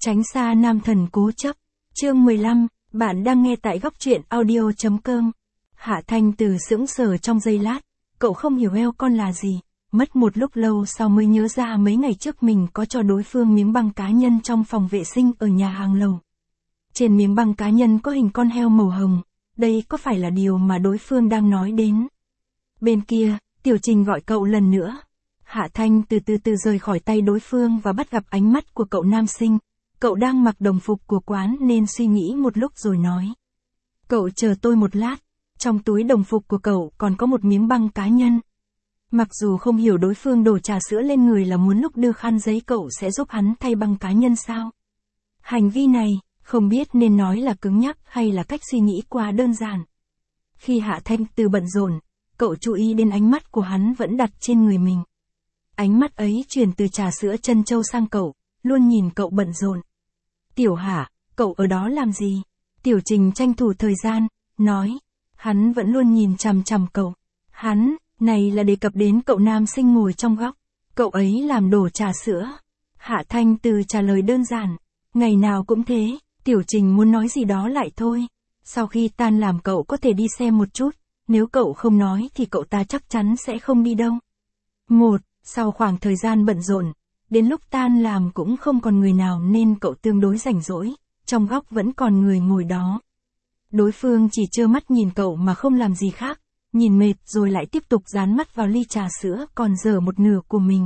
Tránh xa nam thần cố chấp. Chương 15, bạn đang nghe tại góc truyện audio.com. Hạ Thanh Từ sững sờ trong giây lát, cậu không hiểu eo con là gì, mất một lúc lâu sau mới nhớ ra mấy ngày trước mình có cho đối phương miếng băng cá nhân trong phòng vệ sinh ở nhà hàng lầu. Trên miếng băng cá nhân có hình con heo màu hồng, đây có phải là điều mà đối phương đang nói đến? Bên kia, Tiểu Trình gọi cậu lần nữa. Hạ Thanh từ từ rời khỏi tay đối phương và bắt gặp ánh mắt của cậu nam sinh. Cậu đang mặc đồng phục của quán nên suy nghĩ một lúc rồi nói. Cậu chờ tôi một lát, trong túi đồng phục của cậu còn có một miếng băng cá nhân. Mặc dù không hiểu đối phương đổ trà sữa lên người là muốn lúc đưa khăn giấy cậu sẽ giúp hắn thay băng cá nhân sao. Hành vi này, không biết nên nói là cứng nhắc hay là cách suy nghĩ quá đơn giản. Khi Hạ Thanh Từ bận rộn, cậu chú ý đến ánh mắt của hắn vẫn đặt trên người mình. Ánh mắt ấy chuyển từ trà sữa trân châu sang cậu, luôn nhìn cậu bận rộn. Tiểu Hạ, cậu ở đó làm gì? Tiểu Trình tranh thủ thời gian, nói. Hắn vẫn luôn nhìn chằm chằm cậu. Hắn, này là đề cập đến cậu nam sinh ngồi trong góc. Cậu ấy làm đổ trà sữa. Hạ Thanh Từ trả lời đơn giản. Ngày nào cũng thế, Tiểu Trình muốn nói gì đó lại thôi. Sau khi tan làm cậu có thể đi xem một chút. Nếu cậu không nói thì cậu ta chắc chắn sẽ không đi đâu. Sau khoảng thời gian bận rộn, đến lúc tan làm cũng không còn người nào nên cậu tương đối rảnh rỗi, trong góc vẫn còn người ngồi đó. Đối phương chỉ trơ mắt nhìn cậu mà không làm gì khác, nhìn mệt rồi lại tiếp tục dán mắt vào ly trà sữa còn dở một nửa của mình.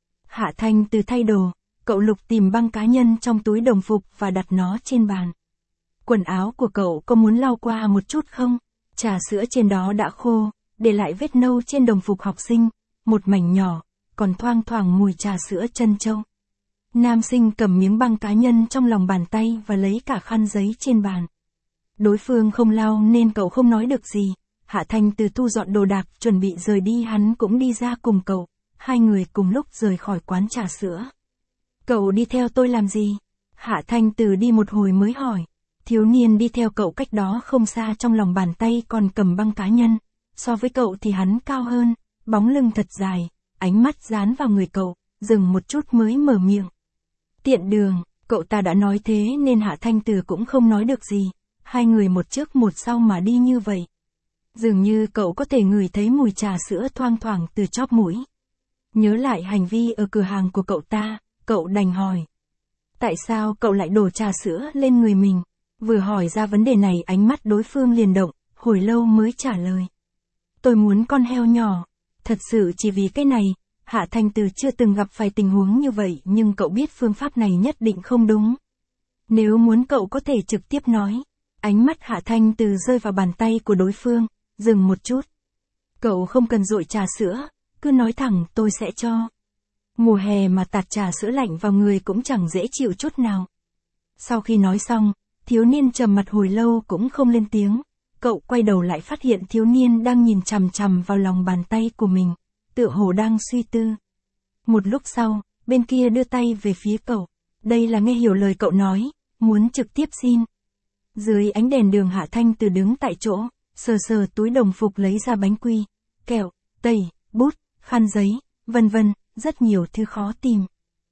Hạ Thanh Từ thay đồ, cậu lục tìm băng cá nhân trong túi đồng phục và đặt nó trên bàn. Quần áo của cậu có muốn lau qua một chút không? Trà sữa trên đó đã khô, để lại vết nâu trên đồng phục học sinh, một mảnh nhỏ, còn thoang thoảng mùi trà sữa trân châu. Nam sinh cầm miếng băng cá nhân trong lòng bàn tay và lấy cả khăn giấy trên bàn. Đối phương không lau nên cậu không nói được gì. Hạ Thanh Từ thu dọn đồ đạc chuẩn bị rời đi, hắn cũng đi ra cùng cậu. Hai người cùng lúc rời khỏi quán trà sữa. Cậu đi theo tôi làm gì? Hạ Thanh Từ đi một hồi mới hỏi. Thiếu niên đi theo cậu cách đó không xa trong lòng bàn tay còn cầm băng cá nhân. So với cậu thì hắn cao hơn, bóng lưng thật dài, ánh mắt dán vào người cậu, dừng một chút mới mở miệng. Tiện đường, cậu ta đã nói thế nên Hạ Thanh Từ cũng không nói được gì. Hai người một trước một sau mà đi như vậy. Dường như cậu có thể ngửi thấy mùi trà sữa thoang thoảng từ chóp mũi. Nhớ lại hành vi ở cửa hàng của cậu ta, cậu đành hỏi. Tại sao cậu lại đổ trà sữa lên người mình? Vừa hỏi ra vấn đề này ánh mắt đối phương liền động, hồi lâu mới trả lời. Tôi muốn con heo nhỏ. Thật sự chỉ vì cái này. Hạ Thanh Từ chưa từng gặp phải tình huống như vậy nhưng cậu biết phương pháp này nhất định không đúng. Nếu muốn cậu có thể trực tiếp nói. Ánh mắt Hạ Thanh Từ rơi vào bàn tay của đối phương, dừng một chút. Cậu không cần dội trà sữa, cứ nói thẳng tôi sẽ cho. Mùa hè mà tạt trà sữa lạnh vào người cũng chẳng dễ chịu chút nào. Sau khi nói xong, thiếu niên trầm mặt hồi lâu cũng không lên tiếng. Cậu quay đầu lại phát hiện thiếu niên đang nhìn chằm chằm vào lòng bàn tay của mình, tựa hồ đang suy tư. Một lúc sau, bên kia đưa tay về phía cậu. Đây là nghe hiểu lời cậu nói, muốn trực tiếp xin. Dưới ánh đèn đường Hạ Thanh Từ đứng tại chỗ, sờ sờ túi đồng phục lấy ra bánh quy, kẹo, tẩy, bút, khăn giấy, vân vân, rất nhiều thứ khó tìm.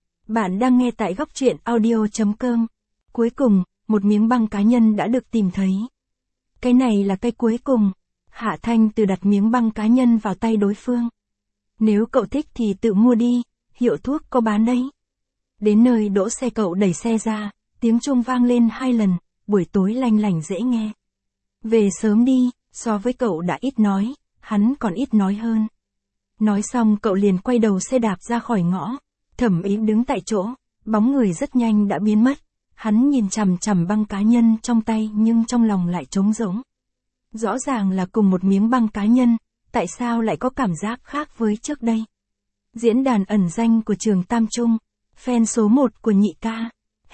Bạn đang nghe tại góc truyện audio.com. Cuối cùng, một miếng băng cá nhân đã được tìm thấy. Cái này là cái cuối cùng. Hạ Thanh Từ đặt miếng băng cá nhân vào tay đối phương. Nếu cậu thích thì tự mua đi, hiệu thuốc có bán đấy. Đến nơi đỗ xe cậu đẩy xe ra, tiếng chuông vang lên 2 lần, buổi tối lanh lảnh dễ nghe. Về sớm đi, so với cậu đã ít nói, hắn còn ít nói hơn. Nói xong cậu liền quay đầu xe đạp ra khỏi ngõ. Thẩm Ý đứng tại chỗ, bóng người rất nhanh đã biến mất. Hắn nhìn chằm chằm băng cá nhân trong tay nhưng trong lòng lại trống rỗng. Rõ ràng là cùng một miếng băng cá nhân, tại sao lại có cảm giác khác với trước đây? Diễn đàn ẩn danh của trường Tam Trung, fan số 1 của Nhị Ca.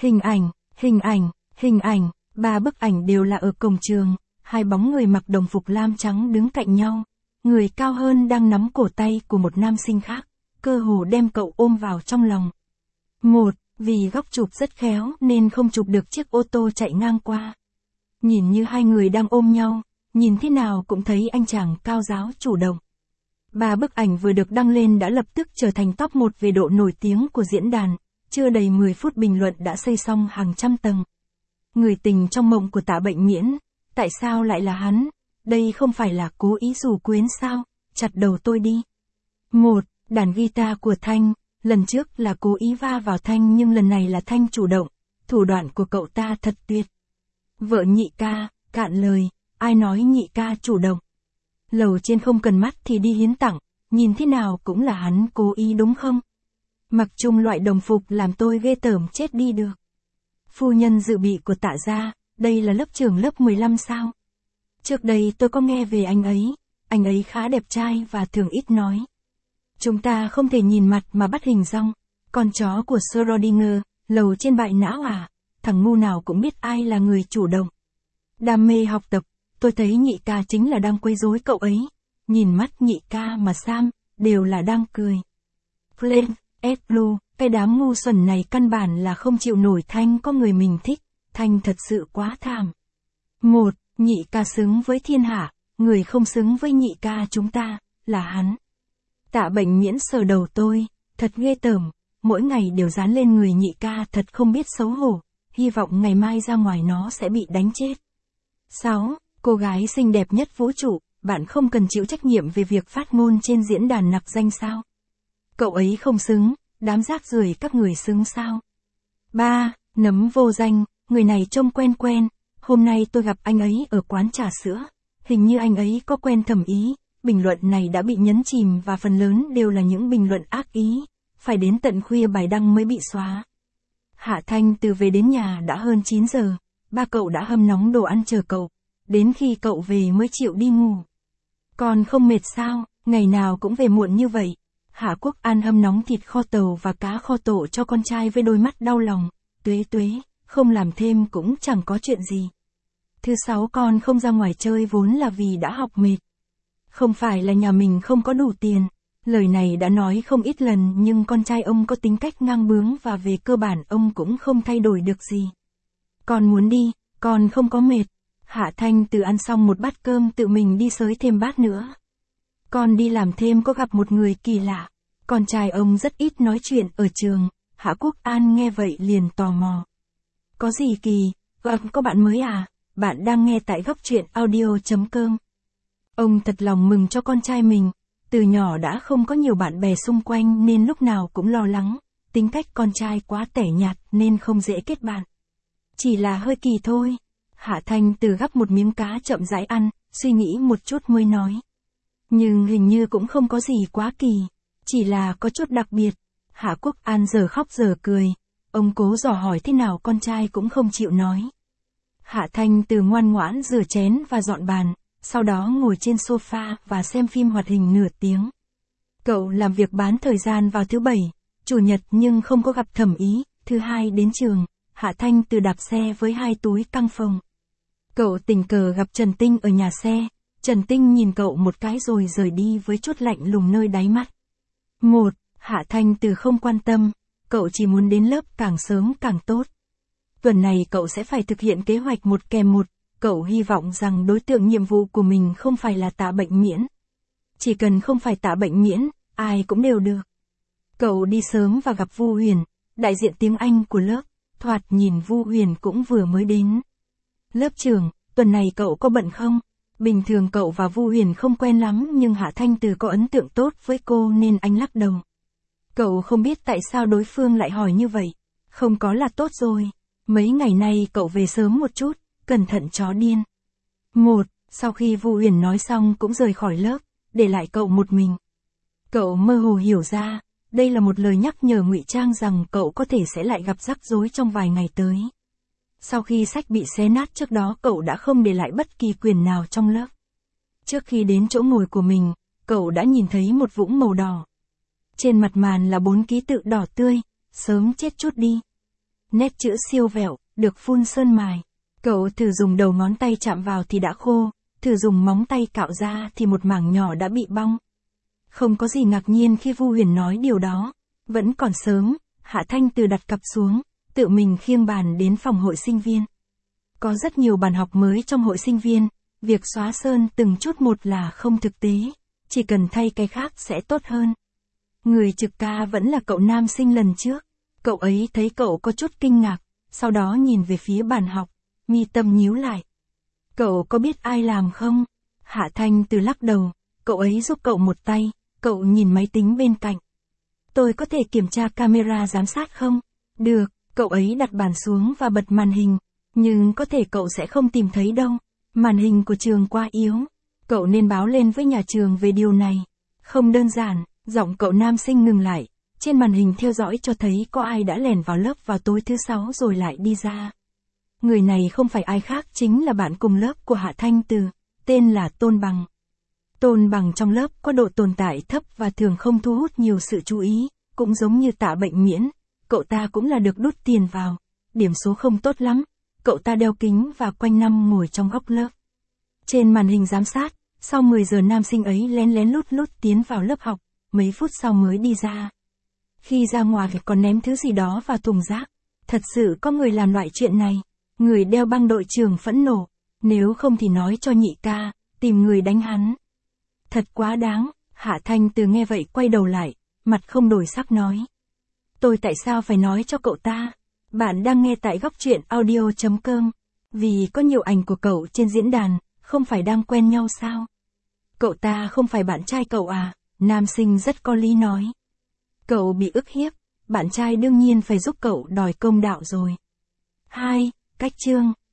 Hình ảnh, 3 bức ảnh đều là ở cổng trường, hai bóng người mặc đồng phục lam trắng đứng cạnh nhau. Người cao hơn đang nắm cổ tay của một nam sinh khác, cơ hồ đem cậu ôm vào trong lòng. Vì góc chụp rất khéo nên không chụp được chiếc ô tô chạy ngang qua. Nhìn như hai người đang ôm nhau, nhìn thế nào cũng thấy anh chàng cao ráo chủ động. 3 bức ảnh vừa được đăng lên đã lập tức trở thành top 1 về độ nổi tiếng của diễn đàn. chưa đầy 10 phút bình luận đã xây xong hàng trăm tầng. Người tình trong mộng của Tạ Bệnh Miễn, tại sao lại là hắn? Đây không phải là cố ý rủ quyến sao? Chặt đầu tôi đi. 1. Đàn guitar của Thanh, lần trước là cố ý va vào Thanh nhưng lần này là Thanh chủ động, thủ đoạn của cậu ta thật tuyệt. Vợ Nhị ca, cạn lời, ai nói Nhị ca chủ động? Lầu trên không cần mắt thì đi hiến tặng, nhìn thế nào cũng là hắn cố ý đúng không? Mặc chung loại đồng phục làm tôi ghê tởm chết đi được. Phu nhân dự bị của Tạ gia, đây là lớp trưởng lớp 15 sao? Trước đây tôi có nghe về anh ấy khá đẹp trai và thường ít nói. Chúng ta không thể nhìn mặt mà bắt hình dong, con chó của Schrödinger, lầu trên bại não à, thằng ngu nào cũng biết ai là người chủ động. Đam mê học tập, tôi thấy Nhị ca chính là đang quấy rối cậu ấy, nhìn mắt Nhị ca mà Sam, đều là đang cười. Flame, Blue, cái đám ngu xuẩn này căn bản là không chịu nổi Thanh có người mình thích, Thanh thật sự quá thảm. 1. Nhị ca xứng với thiên hạ, người không xứng với Nhị ca chúng ta, là hắn. Tạ Bệnh Miễn sờ đầu tôi, thật ghê tởm, mỗi ngày đều dán lên người Nhị ca thật không biết xấu hổ, hy vọng ngày mai ra ngoài nó sẽ bị đánh chết. 6. Cô gái xinh đẹp nhất vũ trụ, bạn không cần chịu trách nhiệm về việc phát ngôn trên diễn đàn nặc danh sao? Cậu ấy không xứng, đám rác rưởi các người xứng sao? 3. Nấm vô danh, người này trông quen quen, hôm nay tôi gặp anh ấy ở quán trà sữa, hình như anh ấy có quen Thẩm Ý, bình luận này đã bị nhấn chìm và phần lớn đều là những bình luận ác ý, phải đến tận khuya bài đăng mới bị xóa. Hạ Thanh từ về đến nhà đã hơn 9 giờ, ba cậu đã hâm nóng đồ ăn chờ cậu, đến khi cậu về mới chịu đi ngủ. Còn không mệt sao, ngày nào cũng về muộn như vậy. Hạ Quốc An hâm nóng thịt kho tàu và cá kho tổ cho con trai với đôi mắt đau lòng, Tuế Tuế, không làm thêm cũng chẳng có chuyện gì. Thứ 6 con không ra ngoài chơi vốn là vì đã học mệt. Không phải là nhà mình không có đủ tiền, lời này đã nói không ít lần nhưng con trai ông có tính cách ngang bướng và về cơ bản ông cũng không thay đổi được gì. Con muốn đi, con không có mệt. Hạ Thanh từ ăn xong một bát cơm tự mình đi xới thêm bát nữa. Con đi làm thêm có gặp một người kỳ lạ. Con trai ông rất ít nói chuyện ở trường, Hạ Quốc An nghe vậy liền tò mò. Có gì kỳ, có bạn mới à? Bạn đang nghe tại góc truyện audio.com. Ông thật lòng mừng cho con trai mình, từ nhỏ đã không có nhiều bạn bè xung quanh nên lúc nào cũng lo lắng, tính cách con trai quá tẻ nhạt nên không dễ kết bạn. Chỉ là hơi kỳ thôi. Hạ Thanh từ gắp một miếng cá chậm rãi ăn, suy nghĩ một chút mới nói. Nhưng hình như cũng không có gì quá kỳ, chỉ là có chút đặc biệt. Hạ Quốc An giờ khóc giờ cười, ông cố dò hỏi thế nào con trai cũng không chịu nói. Hạ Thanh từ ngoan ngoãn rửa chén và dọn bàn, sau đó ngồi trên sofa và xem phim hoạt hình nửa tiếng. Cậu làm việc bán thời gian vào thứ Bảy, Chủ nhật nhưng không có gặp Thẩm Ý, thứ Hai đến trường, Hạ Thanh từ đạp xe với 2 túi căng phồng. Cậu tình cờ gặp Trần Tinh ở nhà xe, Trần Tinh nhìn cậu một cái rồi rời đi với chút lạnh lùng nơi đáy mắt. 1. Hạ Thanh từ không quan tâm, cậu chỉ muốn đến lớp càng sớm càng tốt. Tuần này cậu sẽ phải thực hiện kế hoạch 1 kèm 1, cậu hy vọng rằng đối tượng nhiệm vụ của mình không phải là Tạ Bệnh Miễn. Chỉ cần không phải Tạ Bệnh Miễn, ai cũng đều được. Cậu đi sớm và gặp Vu Huyền, đại diện tiếng Anh của lớp, thoạt nhìn Vu Huyền cũng vừa mới đến. Lớp trưởng, tuần này cậu có bận không? Bình thường cậu và Vu Huyền không quen lắm nhưng Hạ Thanh Từ có ấn tượng tốt với cô nên anh lắc đầu. Cậu không biết tại sao đối phương lại hỏi như vậy. Không có là tốt rồi. Mấy ngày nay cậu về sớm một chút, cẩn thận chó điên. 1. Sau khi Vu Huyền nói xong cũng rời khỏi lớp, để lại cậu một mình. Cậu mơ hồ hiểu ra, đây là một lời nhắc nhở ngụy trang rằng cậu có thể sẽ lại gặp rắc rối trong vài ngày tới. Sau khi sách bị xé nát trước đó cậu đã không để lại bất kỳ quyền nào trong lớp. Trước khi đến chỗ ngồi của mình, cậu đã nhìn thấy một vũng màu đỏ. Trên mặt màn là 4 ký tự đỏ tươi, sớm chết chút đi. Nét chữ siêu vẹo, được phun sơn mài. Cậu thử dùng đầu ngón tay chạm vào thì đã khô, thử dùng móng tay cạo ra thì một mảng nhỏ đã bị bong. Không có gì ngạc nhiên khi Vu Huyền nói điều đó. Vẫn còn sớm, Hạ Thanh Từ đặt cặp xuống, tự mình khiêng bàn đến phòng hội sinh viên. Có rất nhiều bàn học mới trong hội sinh viên, việc xóa sơn từng chút một là không thực tế, chỉ cần thay cái khác sẽ tốt hơn. Người trực ca vẫn là cậu nam sinh lần trước. Cậu ấy thấy cậu có chút kinh ngạc, sau đó nhìn về phía bàn học, mi tâm nhíu lại. Cậu có biết ai làm không? Hạ Thanh Từ lắc đầu, cậu ấy giúp cậu một tay, cậu nhìn máy tính bên cạnh. Tôi có thể kiểm tra camera giám sát không? Được, cậu ấy đặt bàn xuống và bật màn hình, nhưng có thể cậu sẽ không tìm thấy đâu. Màn hình của trường quá yếu. Cậu nên báo lên với nhà trường về điều này. Không đơn giản, giọng cậu nam sinh ngừng lại. Trên màn hình theo dõi cho thấy có ai đã lẻn vào lớp vào tối thứ 6 rồi lại đi ra. Người này không phải ai khác chính là bạn cùng lớp của Hạ Thanh Từ, tên là Tôn Bằng. Tôn Bằng trong lớp có độ tồn tại thấp và thường không thu hút nhiều sự chú ý, cũng giống như Tạ Bệnh Miễn, cậu ta cũng là được đút tiền vào, điểm số không tốt lắm, cậu ta đeo kính và quanh năm ngồi trong góc lớp. Trên màn hình giám sát, sau 10 giờ nam sinh ấy lén lén lút lút tiến vào lớp học, mấy phút sau mới đi ra. Khi ra ngoài còn ném thứ gì đó vào thùng rác. Thật sự có người làm loại chuyện này. Người đeo băng đội trưởng phẫn nộ. Nếu không thì nói cho nhị ca, tìm người đánh hắn. Thật quá đáng. Hạ Thanh Từ nghe vậy quay đầu lại, mặt không đổi sắc nói. Tôi tại sao phải nói cho cậu ta? Bạn đang nghe tại Góc Truyện Audio.com. Vì có nhiều ảnh của cậu trên diễn đàn, không phải đang quen nhau sao? Cậu ta không phải bạn trai cậu à? Nam sinh rất có lý nói. Cậu bị ức hiếp, bạn trai đương nhiên phải giúp cậu đòi công đạo rồi. 2. Cách chương